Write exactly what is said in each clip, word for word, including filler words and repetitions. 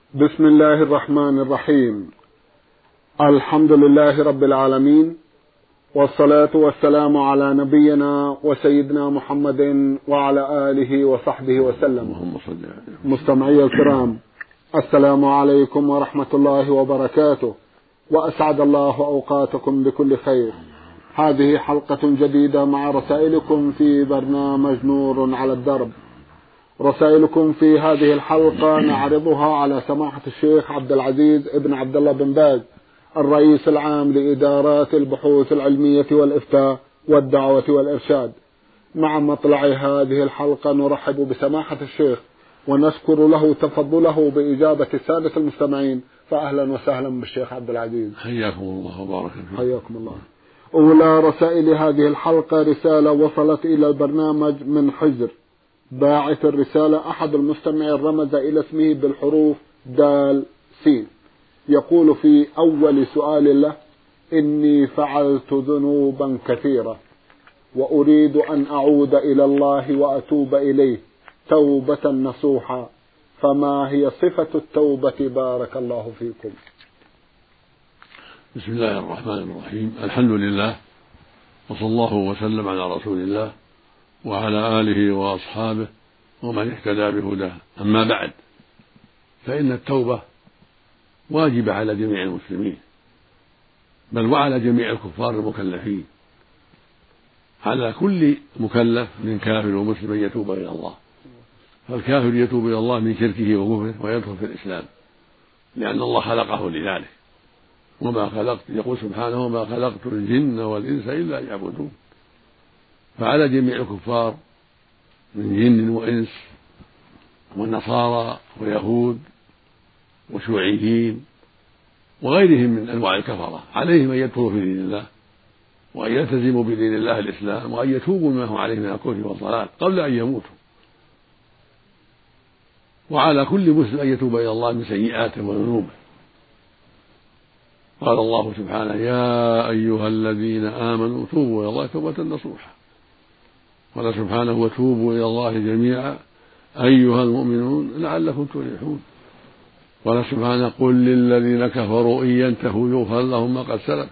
بسم الله الرحمن الرحيم. الحمد لله رب العالمين، والصلاة والسلام على نبينا وسيدنا محمد وعلى آله وصحبه وسلم. مستمعي الكرام، السلام عليكم ورحمة الله وبركاته، وأسعد الله أوقاتكم بكل خير. هذه حلقة جديدة مع رسائلكم في برنامج نور على الدرب. رسائلكم في هذه الحلقة نعرضها على سماحة الشيخ عبد العزيز ابن عبد الله بن باز، الرئيس العام لإدارات البحوث العلمية والإفتاء والدعوة والإرشاد. مع مطلع هذه الحلقة نرحب بسماحة الشيخ ونشكر له تفضله بإجابة السادة المستمعين، فأهلا وسهلا بالشيخ عبد العزيز. حياكم الله وبارك فيكم. حياكم الله. أولى رسائل هذه الحلقة رسالة وصلت إلى البرنامج من حجر. باعث الرسالة أحد المستمعين رمز إلى اسمه بالحروف دال سين. يقول في أول سؤال له: إني فعلت ذنوبا كثيرة وأريد أن أعود إلى الله وأتوب إليه توبة نصوحا، فما هي صفة التوبة بارك الله فيكم؟ بسم الله الرحمن الرحيم. الحمد لله، وصلى الله وسلم على رسول الله وعلى آله وأصحابه ومن اهتدى بهداه. أما بعد، فإن التوبة واجبة على جميع المسلمين، بل وعلى جميع الكفار المكلفين. على كل مكلف من كافر ومسلم أن يتوب إلى الله، فالكافر يتوب إلى الله من شركه وكفره ويدخل في الإسلام، لأن الله خلقه لذلك. وما خلقت يقول سبحانه: وما خلقت الجن والإنس إلا ليعبدون. فعلى جميع الكفار من جن وإنس والنصارى ويهود وشيوعيين وغيرهم من أنواع الكفرة، عليهم أن يدخلوا في دين الله وأن يلتزموا بدين الله الإسلام، وأن يتوبوا مما هم عليه من الكفر والضلال قبل أن يموتوا. وعلى كل مسلم أن يتوب إلى الله من سيئاته وذنوبه. قال الله سبحانه: يا أيها الذين آمنوا توبوا إلى الله توبة نصوحا. قال سبحانه: وتوبوا إلى الله جميعا أيها المؤمنون لعلكم تفلحون. قال سبحانه: قل للذين كفروا إن ينتهوا يغفر لهم ما قد سلف.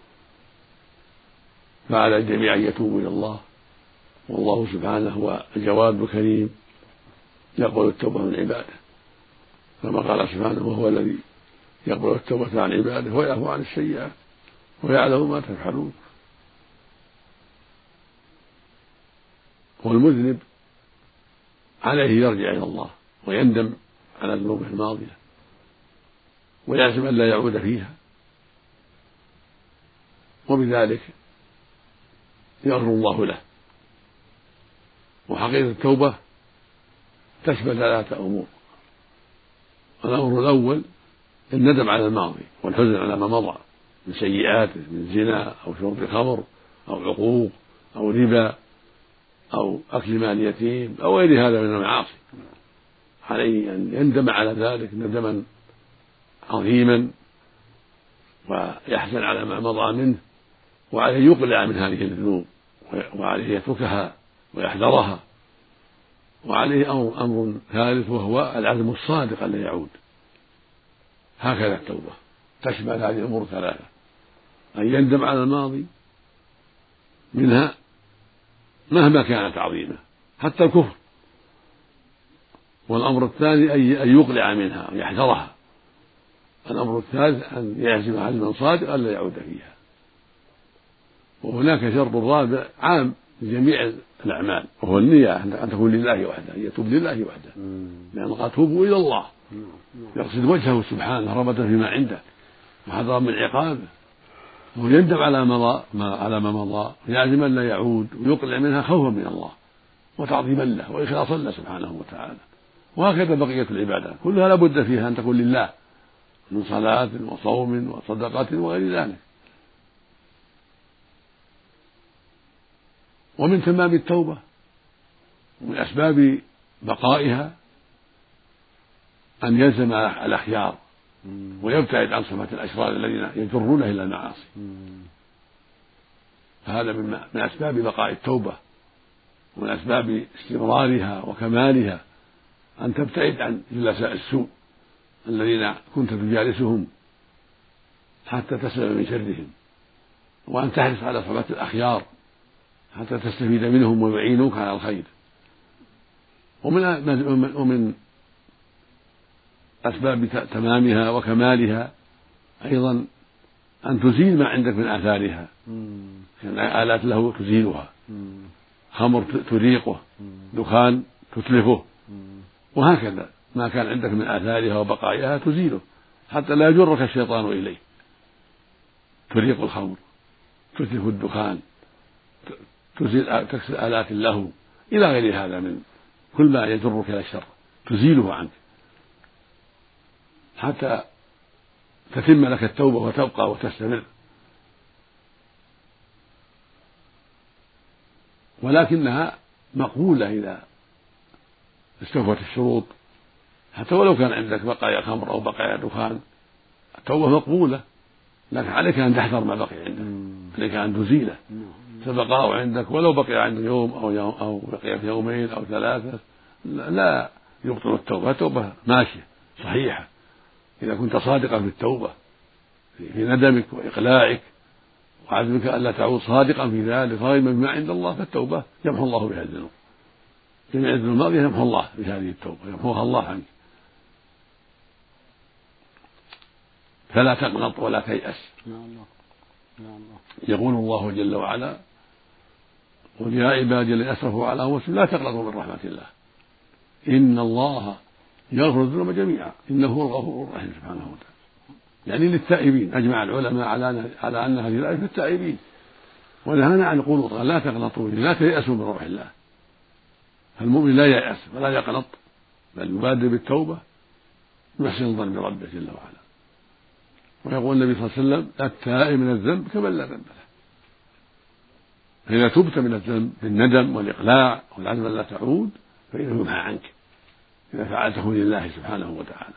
فعلى الجميع أن يتوبوا إلى الله، والله سبحانه هو الجواد الكريم يقبل التوبة من عباده، كما قال سبحانه: وهو الذي يقبل التوبة عن عباده ويعفو عن السيئات ويعلم ما تفعلون. والمذنب عليه يرجع إلى الله ويندم على ذنوبه الماضية ويعزم أن لا يعود فيها، وبذلك يغفر الله له. وحقيقة التوبة تشمل ثلاثة أمور: الأمر الأول الندم على الماضي والحزن على ما مضى من سيئاته، من زنا أو شرب خمر أو عقوق أو ربا أو أكل مال يتيم أو غير هذا من المعاصي. عليه أن يندم على ذلك ندما عظيما ويحزن على ما مضى منه، وعليه يقلع من هذه الذنوب، وعليه يتركها ويحذرها. وعليه أمر, أمر ثالث وهو العزم الصادق أن لا يعود. هكذا التوبة تشمل هذه الأمور الثلاثة: أن يندم على الماضي منها مهما كانت عظيمة حتى الكفر، والأمر الثاني أن يقلع منها ويحذرها، الأمر الثالث أن يعزم عزما صادقا لا يعود فيها. وهناك شرط رابع عام لجميع الأعمال، وهو النية أن تكون لله وحده، أن يتوب لله وحده، لأن قال: توبوا إلى الله، يقصد وجهه سبحانه رغبة فيما عنده وحذرا من عقابه، ويندم على مضى ما على ما مضى ويعزم أن لا يعود، ويقلع منها خوفا من الله وتعظيما له وإخلاصا له سبحانه وتعالى. وهكذا بقية العبادات كلها لا بد فيها أن تكون لله، من صلاة وصوم وصدقة وغير ذلك. ومن تمام التوبة ومن أسباب بقائها أن يلزم الأخيار ويبتعد عن صفة الأشرار الذين يجرونه إلى المعاصي. فهذا من أسباب بقاء التوبة ومن أسباب استمرارها وكمالها أن تبتعد عن جلساء السوء الذين كنت تجالسهم حتى تسلم من شرهم، وأن تحرص على صحبة الأخيار حتى تستفيد منهم ويعينوك على الخير. ومن ومن أسباب تمامها وكمالها أيضا أن تزيل ما عندك من آثارها، كان آلات له تزيلها، خمر تريقه، دخان تتلفه، وهكذا ما كان عندك من آثارها وبقاياها تزيله حتى لا يجرك الشيطان إليه. تريق الخمر، تتلف الدخان، تزيل تكسر آلات اللهو إلى غير هذا من كل ما يجرك إلى الشر تزيله عنك حتى تتم لك التوبة وتبقى وتستمر. ولكنها مقبولة إذا استوفت الشروط، حتى ولو كان عندك بقايا خمر أو بقايا دخان التوبة مقبولة، لكن عليك أن تحذر ما بقي عندك، عليك أن تزيله. فبقاء عندك ولو بقي عندك يوم أو يوم أو بقي في يومين أو ثلاثة لا يبطل التوبة، التوبة ماشية صحيحة إذا كنت صادقا في التوبة في ندمك وإقلاعك وعزمك ألا تعود صادقا في ذلك راغبا بما عند الله، فالتوبة يمحو الله بها الذنوب. جميع الذنوب الماضية يمحو الله بهذه التوبة، يمحوها الله عنك. فلا تقنط ولا تيأس. يقول الله جل وعلا: قل يا عبادي الذين أسرفوا على أنفسهم لا تقنطوا من رحمة الله إن الله يغفر الذنوب جميعا إنه هو الغفور الرحيم سبحانه وتعالى. يعني للتائبين، أجمع العلماء على على أن هذه الآية للتائبين، ونهانا عن القنوط قال لا تقنطوا لا تيأسوا من روح الله. فالمؤمن لا ييأس ولا يقنط بل يبادر بالتوبة ويحسن الظن بربه جل وعلا. ويقول النبي صلى الله عليه وسلم: التائب من الذنب كمن لا ذنب له. فإذا تبت من الذنب بالندم والإقلاع والعزم لا تعود فإنه يمحى عنك إذا فعلته لله سبحانه وتعالى.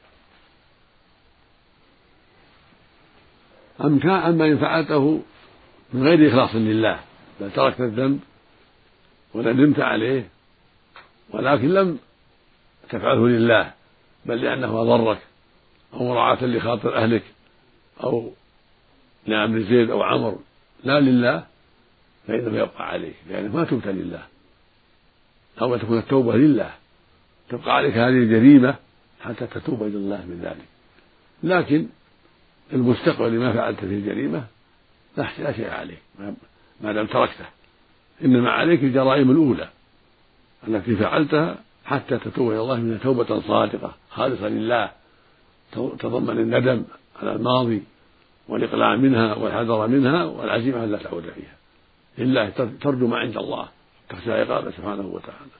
أما إن فعلته من غير إخلاص لله بل تركت الذنب وندمت عليه ولكن لم تفعله لله بل لأنه أضرك أو مراعاة لخاطر أهلك أو لأمر زيد أو عمر لا لله، فإنه يبقى عليك لأنك ما تبت لله، أو تكون التوبة لله تبقى عليك هذه الجريمة حتى تتوب إلى الله من ذلك. لكن المستقبل لما فعلت في الجريمة لا شيء عليك ما دام تركته، إنما عليك الجرائم الأولى التي فعلتها حتى تتوب إلى الله منها توبة صادقة خالصة لله تضمن الندم على الماضي والإقلاع منها والحذر منها والعزيمة أن لا تعود فيها إلا ترجو ما عند الله تخشى عقابه سبحانه وتعالى.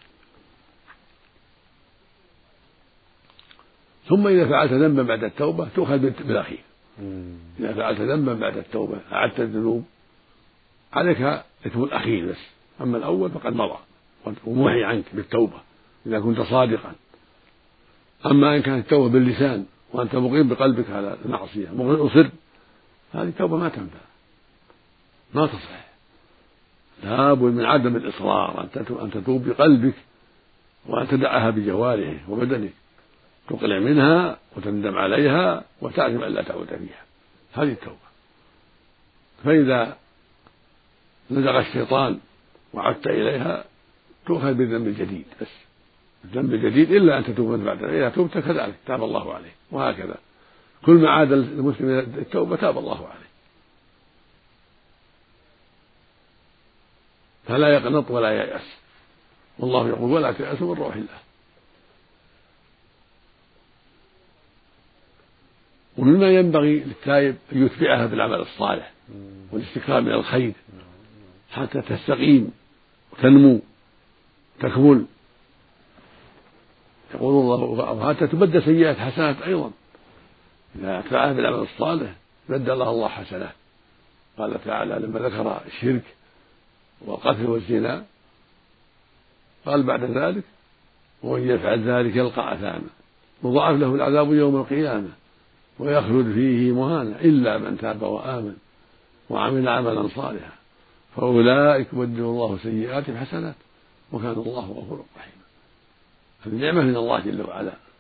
ثم إذا فعلت ذنبا بعد التوبة تؤخذ بالأخير. إذا فعلت ذنبا بعد التوبة أعدت الذنوب عليك إثم الأخير بس، أما الأول فقد مضى ومحي عنك بالتوبة إذا كنت صادقا. أما إن كانت التوبة باللسان وأنت مقيم بقلبك على المعصية مصر، هذه التوبة ما تنفع ما تصح، لابد من عدم الإصرار أن تتوب بقلبك وأن تدعها بجوارحك وبدنك، تقلع منها وتندم عليها وتعزم أن لا تعود فيها، هذه التوبة. فإذا نزغ الشيطان وعدت إليها تؤخذ بالذنب الجديد بس، الذنب الجديد إلا أن تتوب من بعد، إذا تبت كذلك تاب الله عليه، وهكذا كل ما عاد المسلم التوبة تاب الله عليه. فلا يقنط ولا ييأس، والله يقول: ولا تيأسوا من روح الله. ومما ينبغي للتائب أن يتبعها بالعمل الصالح والاستكثار من الخير حتى تستقيم وتنمو تكمل. يقول الله: وحتى تبدل سيئات حسنات أيضا، إذا أتبعها بالعمل الصالح بدل الله الله حسنات. قال تعالى لما ذكر الشرك والقتل والزنا قال بعد ذلك: ومن يفعل ذلك يلقى أثاما يضاعف له العذاب يوم القيامة ويخلد فيه مهانا إلا من تاب وآمن وعمل عملا صالحا فأولئك يبدل الله سيئاتهم حسنات وكان الله غفورا رحيما. هذه نعمة من الله جل وعلا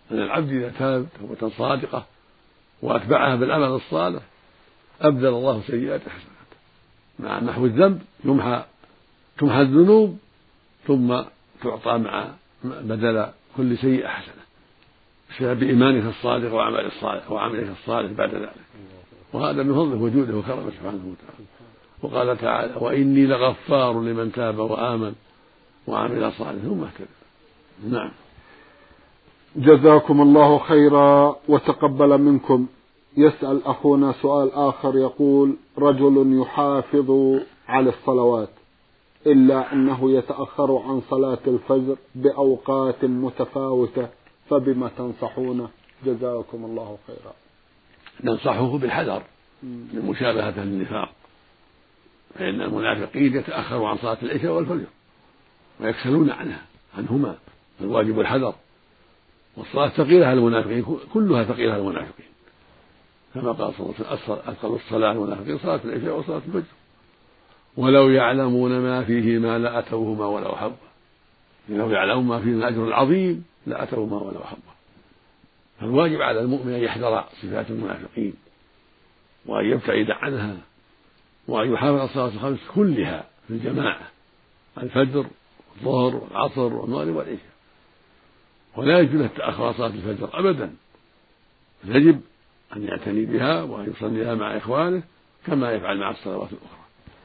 أن العبد إذا تاب توبة صادقة وأتبعها بالعمل الصالح أبدل الله سيئات حسنات، مع محو الذنب يمحى تمحى الذنوب ثم تعطى مع بدل كل سيئة حسنة بسبب إيمانك الصادق وعملك الصالح وعملك الصالح بعد ذلك. وهذا من فضله وجوده وكرمه سبحانه وتعالى. وقال تعالى: وإني لغفار لمن تاب وآمن وعمل صالحا ثم اهتدى. نعم. جزاكم الله خيرا وتقبل منكم. يسأل أخونا سؤال آخر يقول: رجل يحافظ على الصلوات إلا أنه يتأخر عن صلاة الفجر بأوقات متفاوتة، فبما تنصحونه؟ جزاكم الله خيرا. ننصحه بالحذر من مشابهة النفاق، فإن المنافقين يتأخروا عن صلاة العشاء والفجر ويكسلون عنها عنهما، فالواجب الحذر. والصلاة ثقيلة على المنافقين، كلها ثقيلة على المنافقين، كما قال صلى الله عليه وسلم: أثقل الصلاة على المنافقين صلاة العشاء وصلاة الفجر، ولو يعلمون ما فيهما لأتوهما ولو حبوا. لو يعلمون ما فيهما أجر العظيم لأتوهما ولو حبوا. فالواجب على المؤمن أن يحذر صفات المنافقين وأن يبتعد عنها، وأن يحافظ على الصلاة الخمس كلها في الجماعة: الفجر والظهر والعصر والمغرب والعشاء. ولا يجوز له التأخر عن صلاة الفجر أبدا، يجب أن يعتني بها وأن يصليها مع إخوانه كما يفعل مع الصلوات الأخرى.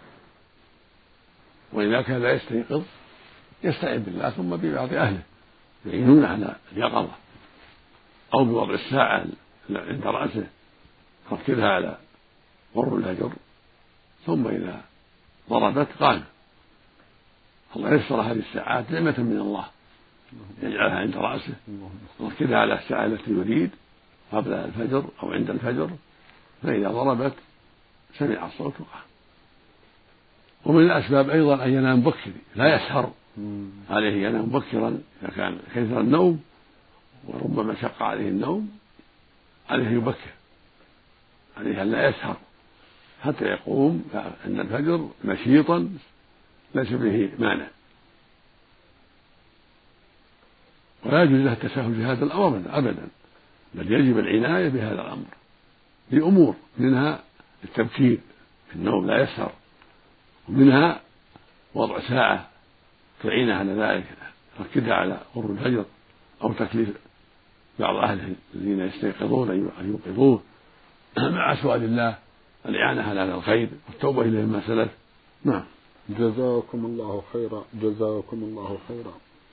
وإذا كان لا يستيقظ يستعين بالله ثم ببعض أهله يعينون على اليقظة، أو بوضع الساعة عند رأسه يركزها على قرب الفجر، ثم إذا ضربت قام. الله يسر هذه الساعات نعمة من الله، يجعلها عند رأسه ويركزها على الساعة التي يريد قبل الفجر أو عند الفجر، فإذا ضربت سمع الصوت وقام. ومن الأسباب أيضا أن ينام بكر، لا يسهر، عليه ينام بكرا إذا كان كثر النوم وربما شق عليه النوم، عليه يبكر، عليه أن لا يسهر حتى يقوم عند الفجر نشيطا ليس به مانع. ولا يجوز له التساهل في هذا الأمر أبدا، بل يجب العناية بهذا الأمر لأمور، منها التبكير في النوم لا يسهر، ومنها وضع ساعة تعين على ذلك ركزها على قرب الفجر، أو تكليف بعض أهله الذين يستيقظون أن يوقظوه مع سؤال الله الإعانة على هذا الخير والتوبة إليه ما سلف. نعم. جزاكم الله خيرا. جزاكم الله خيرا.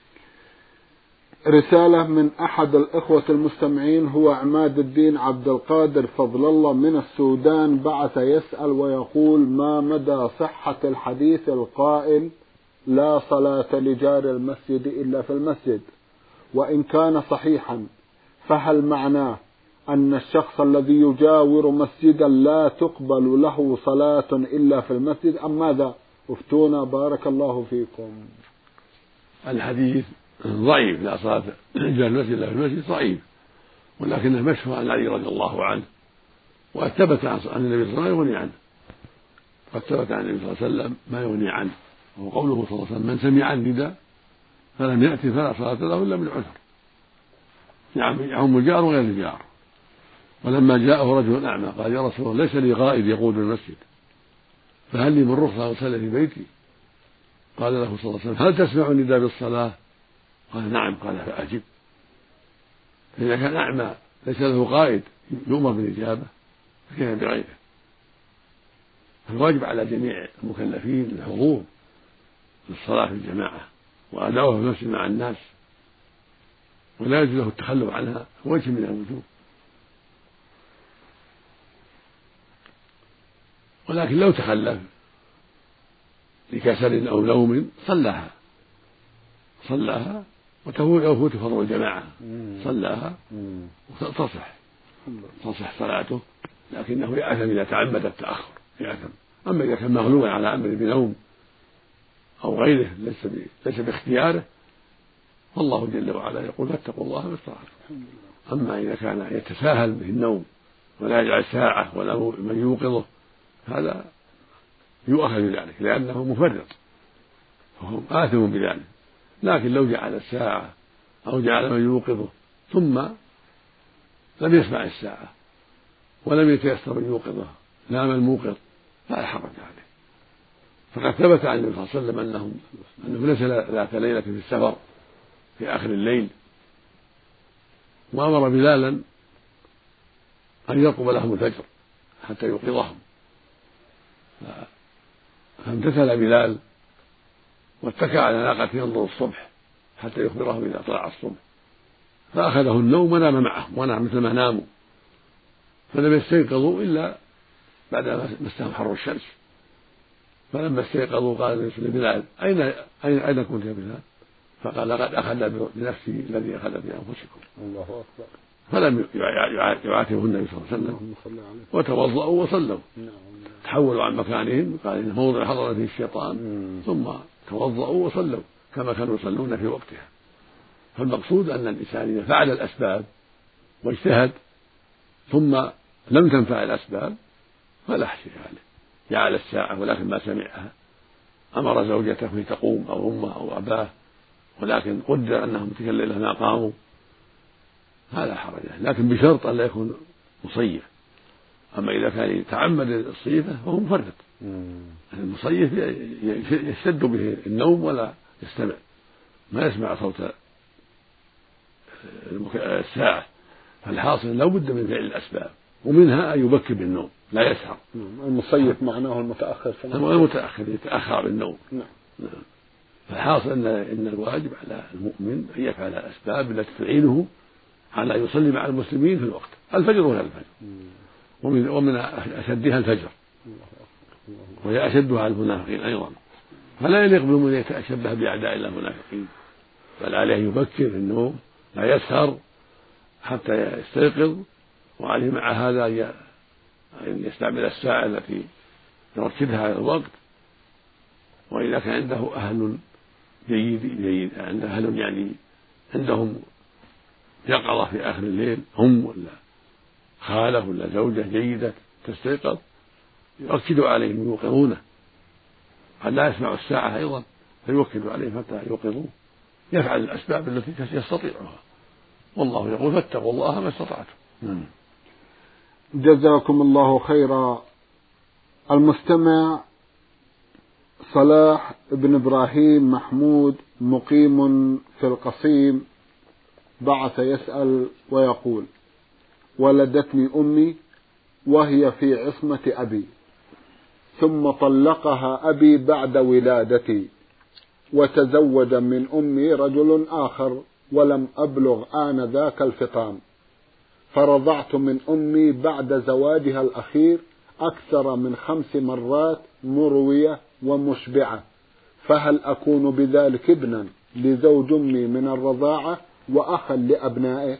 رسالة من أحد الإخوة المستمعين، هو عماد الدين عبد القادر فضل الله من السودان، بعث يسأل ويقول: ما مدى صحة الحديث القائل: لا صلاة لجار المسجد إلا في المسجد؟ وإن كان صحيحا فهل معناه أن الشخص الذي يجاور مسجدا لا تقبل له صلاة إلا في المسجد، أم ماذا؟ افتونا بارك الله فيكم. الحديث ضعيف: لا صلاة لجار المسجد إلا في المسجد ضعيف، ولكنه مشهور عن علي رضي الله عنه، وقد ثبت عن النبي صلى الله عليه وسلم ما يغني عنه، قد ثبت عن النبي صلى الله عليه وسلم ما يغني عنه، وهو قوله صلى الله عليه وسلم: من سمع النداء فلم يأتي فلا صلاة له إلا بالعذر، يعم الجار وغير الجار. ولما جاءه رجل أعمى قال: يا رسول الله، ليس لي غائب يقود المسجد، فهل لي من رخصة أصلي في بيتي؟ قال له صلى الله عليه وسلم: هل تسمع النداء بالصلاة؟ قال: نعم. قال: فأجب. فإذا كان أعمى ليس له قائد يؤمر بالإجابة فكيف بغيره؟ فالواجب على جميع المكلفين الحضور للصلاة في الجماعة وأداؤها في المسجد مع الناس، ولا يجوز له التخلف عنها وجه من الوجوه. ولكن لو تخلف لكسل أو نوم صلاها صلاها وتفوت فضل الجماعة، صلاها وتصح تصح صلاته، لكنه يأثم إذا تعمد التأخر، يأثم. أما إذا كان مغلوبا على أمر بنوم أو غيره ليس ليس باختياره، فالله جل وعلا يقول: فاتقوا الله ما استطعتم. أما إذا كان يتساهل به النوم ولا يجعل ساعة ولا من يوقظه، هذا يؤخذ بذلك لأنه مفرط، فهو آثم بذلك. لكن لو جعل الساعة أو جعل من يوقظه ثم لم يسمع الساعة ولم يتيسر أن يوقظه، نام الموقظ، فلا حرج عليه. فقد ثبت عن النبي صلى الله عليه وسلم أنه أنه نزل ذات ليلة في السفر في آخر الليل وأمر بلالا أن يرقب لهم الفجر حتى يوقظهم، فامتثل بلال واتكى على ناقته ينظر الصبح حتى يخبرهم إذا طلع الصبح، فأخذه النوم ونام معهم ونام مثل ما ناموا، فلم يستيقظوا إلا بعد ما مسهم حر الشمس. فلما استيقظوا قال لبلال: أين أين أين كنت يا بلال؟ فقال: لقد أخذ بنفسي الذي أخذ بأنفسكم. الله أكبر. فلم يعاتبه النبي صلى الله عليه وسلم وتوضأوا وصلوا، تحولوا عن مكانهم، قال إن موضع حضر فيه الشيطان، ثم توضأوا وصلوا كما كانوا يصلون في وقتها. فالمقصود أن الإنسان إذا فعل الأسباب واجتهد ثم لم تنفع الأسباب فلا شيء عليه، جعل الساعة ولكن ما سمعها، أمر زوجته في تقوم أو أمه أو أباه ولكن قدر أنهم تلك الليلة ما قاموا، هذا حرج، لكن بشرط أن لا يكون مصيف. أما إذا كان يتعمد الصيفة فهو مفرط، المصيف يشتد به النوم ولا يستمع، ما يسمع صوت الساعة. فالحاصل لا بد من فعل الأسباب، ومنها أن يبكر بالنوم لا يسهر. المصيف معناه المتأخر، المتأخر يتأخر بالنوم. نعم. فالحاصل أن إن الواجب على المؤمن أن يفعل الأسباب التي تعينه على يصلي مع المسلمين في الوقت. الفجر ولا الفجر، ومن ومن أشدها الفجر، وهي أشدها على المنافقين أيضا، فلا يليق بالمؤمن أن يتشبه بأعداء الله المنافقين، بل عليه يبكر في النوم لا يسهر حتى يستيقظ، وعليه مع هذا أن يستعمل الساعة التي يركزها على الوقت. وإذا كان عنده أهل جيد جيد عنده أهل يعني عندهم يقظة في آخر الليل، هم ولا خاله ولا زوجة جيدة تستيقظ، يؤكدوا عليهم ويوقظونه، قد لا يسمع الساعة أيضا فيوكدوا عليهم حتى يوقظوه، يفعل الأسباب التي يستطيعها، والله يقول: فاتقوا الله ما استطعتم. جزاكم الله خيرا. المستمع صلاح بن إبراهيم محمود مقيم في القصيم بعث يسأل ويقول: ولدتني أمي وهي في عصمة أبي، ثم طلقها أبي بعد ولادتي، وتزوج من أمي رجل آخر ولم أبلغ آنذاك الفطام، فرضعت من أمي بعد زواجها الأخير أكثر من خمس مرات مروية ومشبعة، فهل أكون بذلك ابنا لزوج أمي من الرضاعة وأخا لأبنائه؟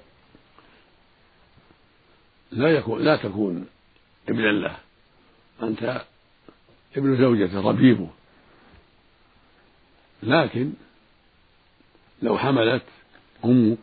لا يكون لا تكون ابنا له، أنت ابن زوجته ربيبه، لكن لو حملت أمك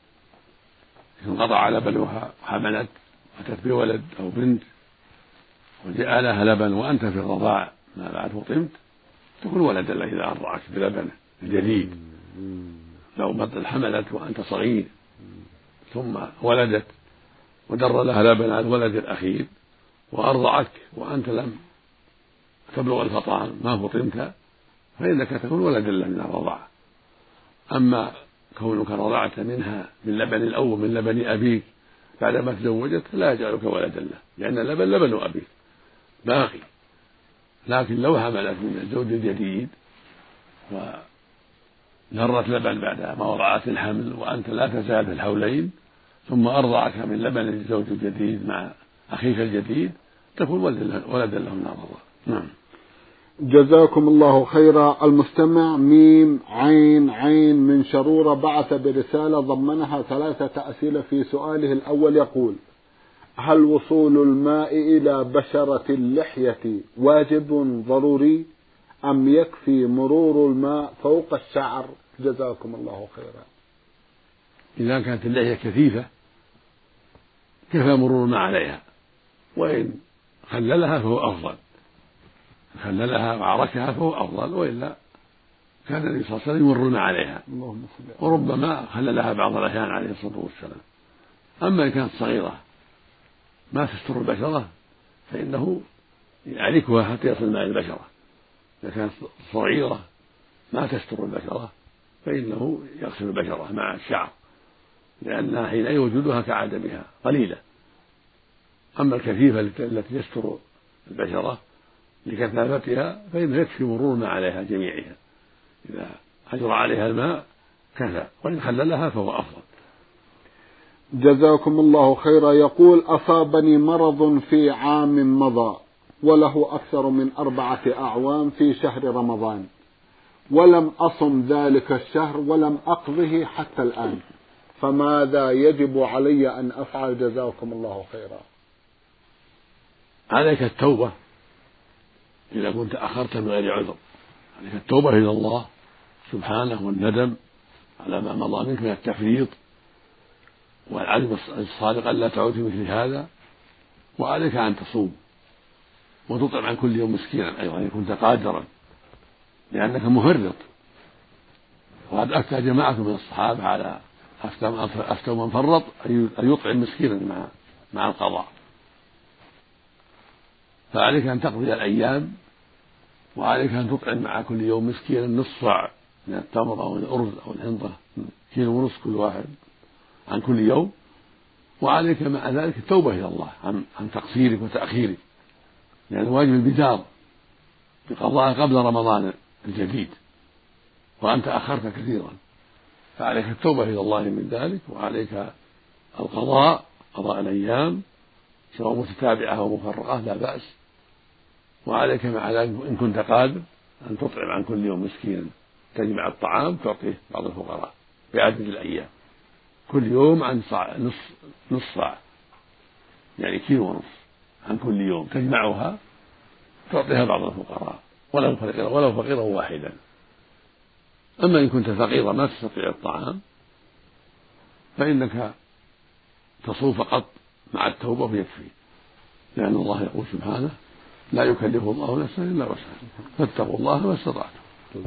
انقطع لبنها وحملت أتت بولد أو بنت وجاء لها لبن وأنت في الرضاع ما بعد فطمت، تكون ولدا له إذا أرضعك بلبنه الجديد. لو بطل حملت وأنت صغير ثم ولدت ودر لها لبن على الولد الأخير وأرضعك وأنت لم تبلغ الفطام ما فطمت، فإنك تكون ولدا له من الرضاعة. أما كونك رضعت منها من لبن الأول من لبن أبيك بعدما تزوجت لا يجعلك ولدا له، لأن اللبن لبن أبيك باقي. لكن لو حملت من الزوج الجديد ونرت لبن بعد ما وضعت الحمل وأنت لا تزال في الحولين ثم أرضعك من لبن الزوج الجديد مع أخيك الجديد، تكون ولدا له من الرضاعة. نعم. جزاكم الله خيرا. المستمع ميم عين عين من شرورة بعث برسالة ضمنها ثلاثة أسئلة. في سؤاله الأول يقول: هل وصول الماء إلى بشرة اللحية واجب ضروري أم يكفي مرور الماء فوق الشعر؟ جزاكم الله خيرا. إذا كانت اللحية كثيفة كفى مرور الماء عليها، وإن خللها فهو أفضل، خللها وعركها فهو أفضل، وإلا كان النبي صلى الله عليه وسلم يمرون عليها، وربما خللها بعض الأحيان عليه الصلاة والسلام. أما إن كانت صغيرة ما تستر البشرة فإنه يعركها حتى يصل ماء البشرة. إذا كانت صغيرة ما تستر البشرة فإنه يغسل البشرة مع الشعر، لأنها حين وجودها كعدمها قليلة. أما الكثيفة التي تستر البشرة لكثافتها فإنه يكفي مرور ما عليها جميعها، إذا أجرى عليها الماء كفى، وإن خللها فهو أفضل. جزاكم الله خيرا. يقول: أصابني مرض في عام مضى وله أكثر من أربعة أعوام في شهر رمضان، ولم أصم ذلك الشهر ولم أقضه حتى الآن، فماذا يجب علي أن أفعل؟ جزاكم الله خيرا. عليك التوبة إذا كنت أخرت من غير عذر، عليك التوبة إلى الله سبحانه والندم على ما مضى منك من التفريط والعزم الصادق ألا تعود في مثل هذا، وعليك أن تصوم وتطعم عن كل يوم مسكينا أيضا إن كنت قادرا، لأنك مفرط. وقد أفتى جماعة من الصحابة على أفتى من فرط أن يطعم مسكينا مع مع القضاء. فعليك أن تقضي الأيام، وعليك أن تطعم مع كل يوم مسكينا نصف صاع من التمر أو الأرز أو الحنطة، كيلو ونصف كل واحد عن كل يوم. وعليك مع ذلك التوبة إلى الله عن عن تقصيرك وتأخيرك، لأن يعني واجب البدار بقضاء قبل رمضان الجديد وأنت أخرت كثيرا، فعليك التوبة إلى الله من ذلك، وعليك القضاء قضاء الأيام سواء متتابعة أو مفرقة لا بأس. وعليك مع ذلك إن كنت قادر أن تطعم عن كل يوم مسكينا، تجمع الطعام تعطيه بعض الفقراء بعدد الأيام كل يوم عن صاع نصف نصف صاع، يعني كيلو ونصف عن كل يوم تجمعها تعطيها بعض الفقراء ولو فقيرا ولو فقيرا واحدا. أما إن كنت فقيرا ما تستطيع الطعام فإنك تصوم فقط مع التوبة ويكفي، لأن الله يقول سبحانه: لا يكلف الله نفسا إلا وسعها فاتقوا الله ما استطعتم.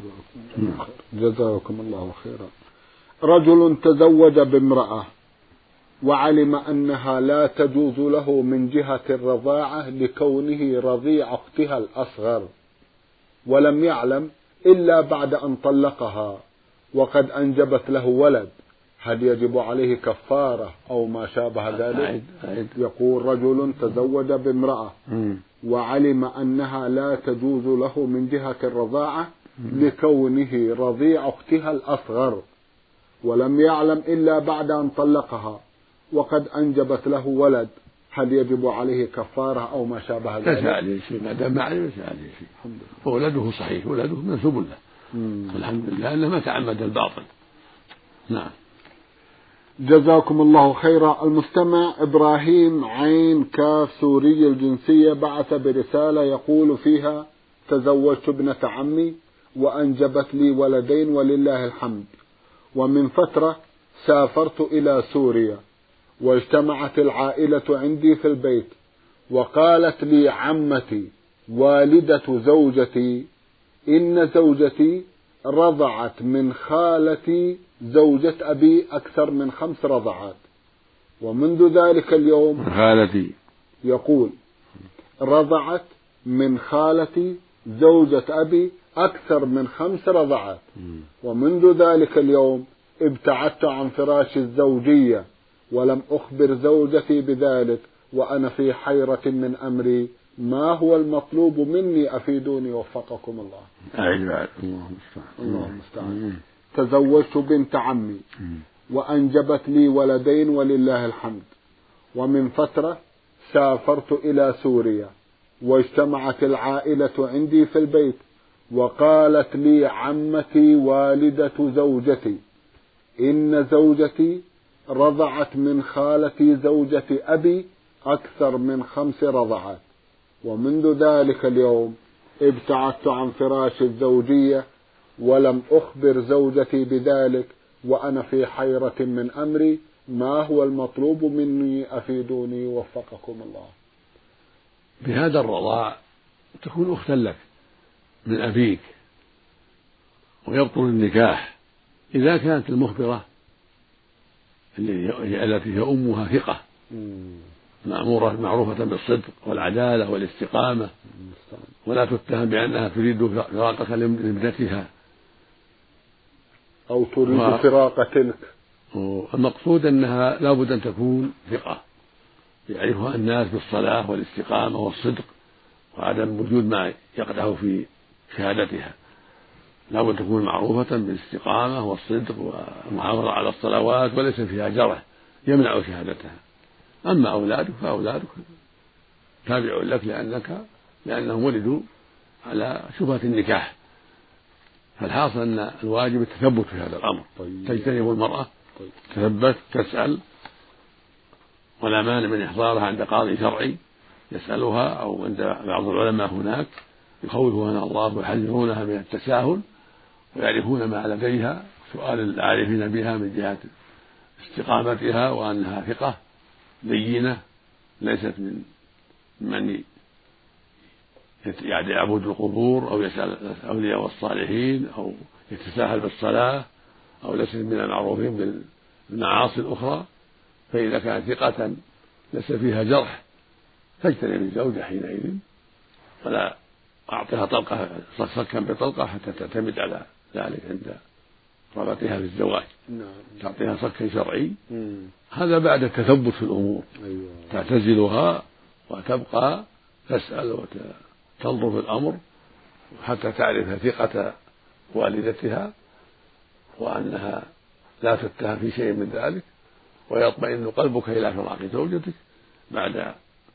جزاكم الله خيرا. رجل تزوج بامرأة وعلم أنها لا تجوز له من جهة الرضاعة لكونه رضيع أختها الأصغر، ولم يعلم إلا بعد أن طلقها وقد أنجبت له ولد، هل يجب عليه كفارة أو ما شابه ذلك؟ يقول: رجل تزوج بامرأة وعلم أنها لا تجوز له من جهة الرضاعة لكونه رضيع أختها الأصغر، ولم يعلم إلا بعد أن طلقها وقد أنجبت له ولد، هل يجب عليه كفارة أو ما شابه ذلك؟ ليس عليه شيء ما دام ما عليه ليس عليه شيء، وولده صحيح، ولده منسوب له الحمد لله أنه ما تعمد الباطل. نعم. جزاكم الله خيرا. المستمع إبراهيم عين كاف سوري الجنسية بعث برسالة يقول فيها: تزوجت ابنة عمي وأنجبت لي ولدين ولله الحمد، ومن فترة سافرت إلى سوريا واجتمعت العائلة عندي في البيت، وقالت لي عمتي والدة زوجتي إن زوجتي رضعت من خالتي زوجة أبي أكثر من خمس رضعات، ومنذ ذلك اليوم خالتي يقول رضعت من خالتي زوجة أبي أكثر من خمس رضعات، ومنذ ذلك اليوم ابتعدت عن فراش الزوجية ولم أخبر زوجتي بذلك، وأنا في حيرة من أمري، ما هو المطلوب مني؟ أفيدوني وفقكم الله. أعيد الله المستعان. تزوجت بنت عمي وأنجبت لي ولدين ولله الحمد، ومن فترة سافرت إلى سوريا واجتمعت العائلة عندي في البيت، وقالت لي عمتي والدة زوجتي إن زوجتي رضعت من خالتي زوجة أبي أكثر من خمس رضعات، ومنذ ذلك اليوم ابتعدت عن فراش الزوجية ولم أخبر زوجتي بذلك، وأنا في حيرة من أمري، ما هو المطلوب مني؟ أفيدوني وفقكم الله. بهذا الرضاع تكون أختا لك من أبيك، ويبطل النكاح إذا كانت المخبرة التي هي أمها ثقة مأمورة معروفة بالصدق والعدالة والاستقامة، ولا تتهم بأنها تريد فراقك لابنتها أو تريد و... فراق تلك. المقصود أنها لا بد أن تكون ثقة يعرفها الناس بالصلاة والاستقامة والصدق وعدم وجود ما يقدح في شهادتها، لا بد تكون معروفة بالاستقامة والصدق والمحافظة على الصلوات وليس فيها جرح يمنع شهادتها. أما أولادك فأولادك تابع لك لأنك لأنهم ولدوا على شبهة النكاح، فالحاصل أن الواجب التثبت في هذا الأمر. طيب. تجتنب المرأة طيب. تثبت تسأل، ولا مانع من إحضارها عند قاضي شرعي يسألها أو عند بعض العلماء هناك يخوفونها الله ويحذرونها من التساهل ويعرفون ما لديها، سؤال العارفين بها من جهة استقامتها وأنها ثقة دينة ليست من من يعبد القبور أو يسأل الأولياء والصالحين أو يتساهل بالصلاة أو ليست من المعروفين بالمعاصي الأخرى. فإذا كانت ثقة ليس فيها جرح فاجتنب الزوجة حينئذ، ولا أعطيها طلقة صكا بطلقة حتى تعتمد على ذلك عند رغبتها في الزواج. نعم. تعطيها صكا شرعي. مم. هذا بعد التثبت في الأمور. أيوة. تعتزلها وتبقى تسأل وتنظر في الأمر حتى تعرف ثقة والدتها وأنها لا تتهم في شيء من ذلك، ويطمئن قلبك إلى فراق زوجتك بعد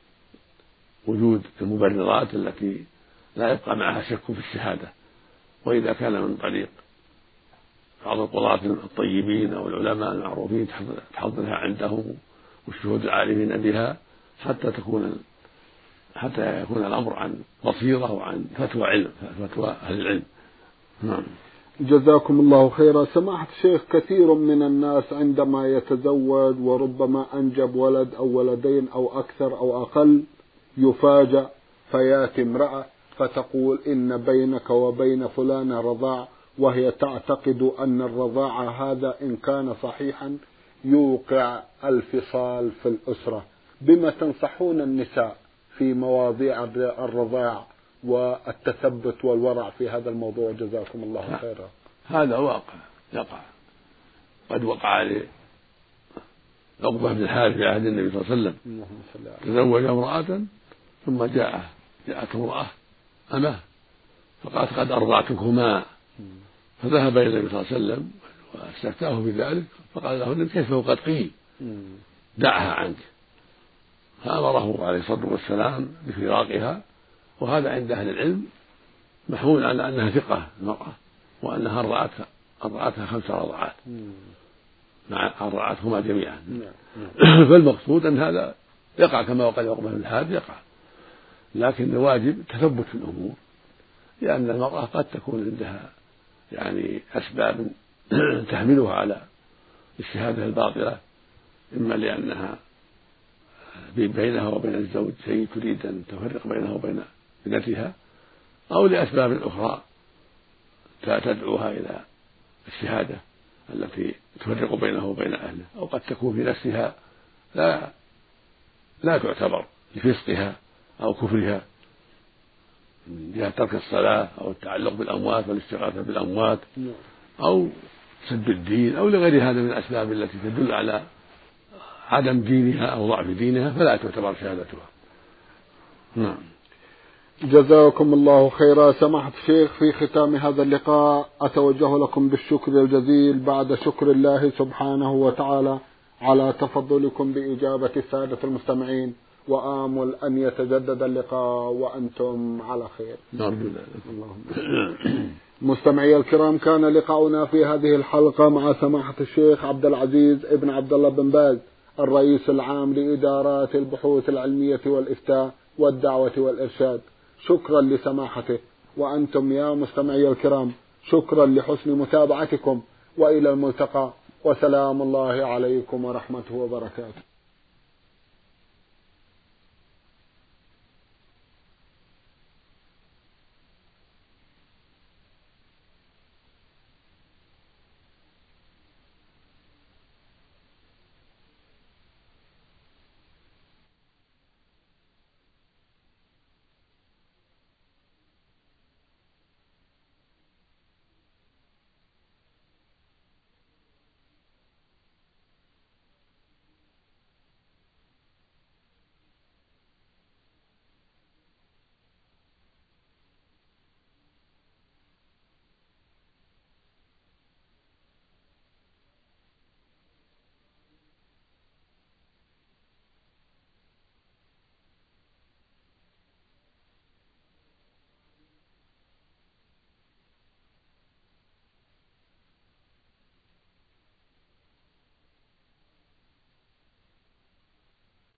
وجود المبررات التي لا يبقى معها شك في الشهادة. وإذا كان من طريق بعض القضاة الطيبين أو العلماء المعروفين تحضرها عندهم والشهود العارفين بها حتى تكون حتى يكون الأمر عن بصيرة وعن فتوى علم فتوى أهل العلم. نعم. جزاكم الله خيرا. سماحة الشيخ، كثير من الناس عندما يتزوج وربما أنجب ولد أو ولدين أو أكثر أو أقل يفاجأ فياتي امرأة فتقول إن بينك وبين فلان رضاع، وهي تعتقد أن الرضاعة هذا إن كان صحيحا يوقع الفصال في الأسرة. بما تنصحون النساء في مواضيع الرضاع والتثبت والورع في هذا الموضوع؟ جزاكم الله خيرا. هذا واقع يقع، قد وقع عقبة بن الحارث في عهد النبي صلى الله عليه وسلم، تزوج امرأة ثم جاء جاءت امرأة أمه فقالت قد أرضعتكما، فذهب إلى النبي صلى الله عليه وسلم واستفتاه بذلك فقال له كيف قد قيل دعها عنك، فأمره عليه الصلاة والسلام بفراقها. وهذا عند أهل العلم محمول على أنها ثقة المرأة وأنها أرضعتها أرضعتها خمس رضعات مع أرضعتهما جميعا. فالمقصود أن هذا يقع كما وقع عقبة بن الحارث يقع، لكن الواجب تثبت في الأمور، لأن المرأة قد تكون عندها يعني أسباب تحملها على الشهادة الباطلة، إما لأنها بينها وبين الزوج شيء تريد أن تفرق بينه وبين ابنتها، أو لأسباب أخرى تدعوها إلى الشهادة التي تفرق بينه وبين أهله، أو قد تكون في نفسها لا لا تعتبر لفسقها أو كفرها من جهة ترك الصلاة أو التعلق بالأموات والاستغاثة بالأموات أو سب الدين أو لغير هذا من الأسباب التي تدل على عدم دينها أو ضعف دينها، فلا تعتبر شهادتها. نعم. جزاكم الله خيرا. سماحة الشيخ، في ختام هذا اللقاء أتوجه لكم بالشكر الجزيل بعد شكر الله سبحانه وتعالى على تفضلكم بإجابة السادة المستمعين، وآمل أن يتجدد اللقاء وأنتم على خير. نرجو ذلك. مستمعي الكرام، كان لقاؤنا في هذه الحلقة مع سماحة الشيخ عبد العزيز ابن عبد الله بن باز الرئيس العام لإدارات البحوث العلمية والإفتاء والدعوة والإرشاد. شكرا لسماحته، وأنتم يا مستمعي الكرام شكرا لحسن متابعتكم، وإلى الملتقى، وسلام الله عليكم ورحمته وبركاته.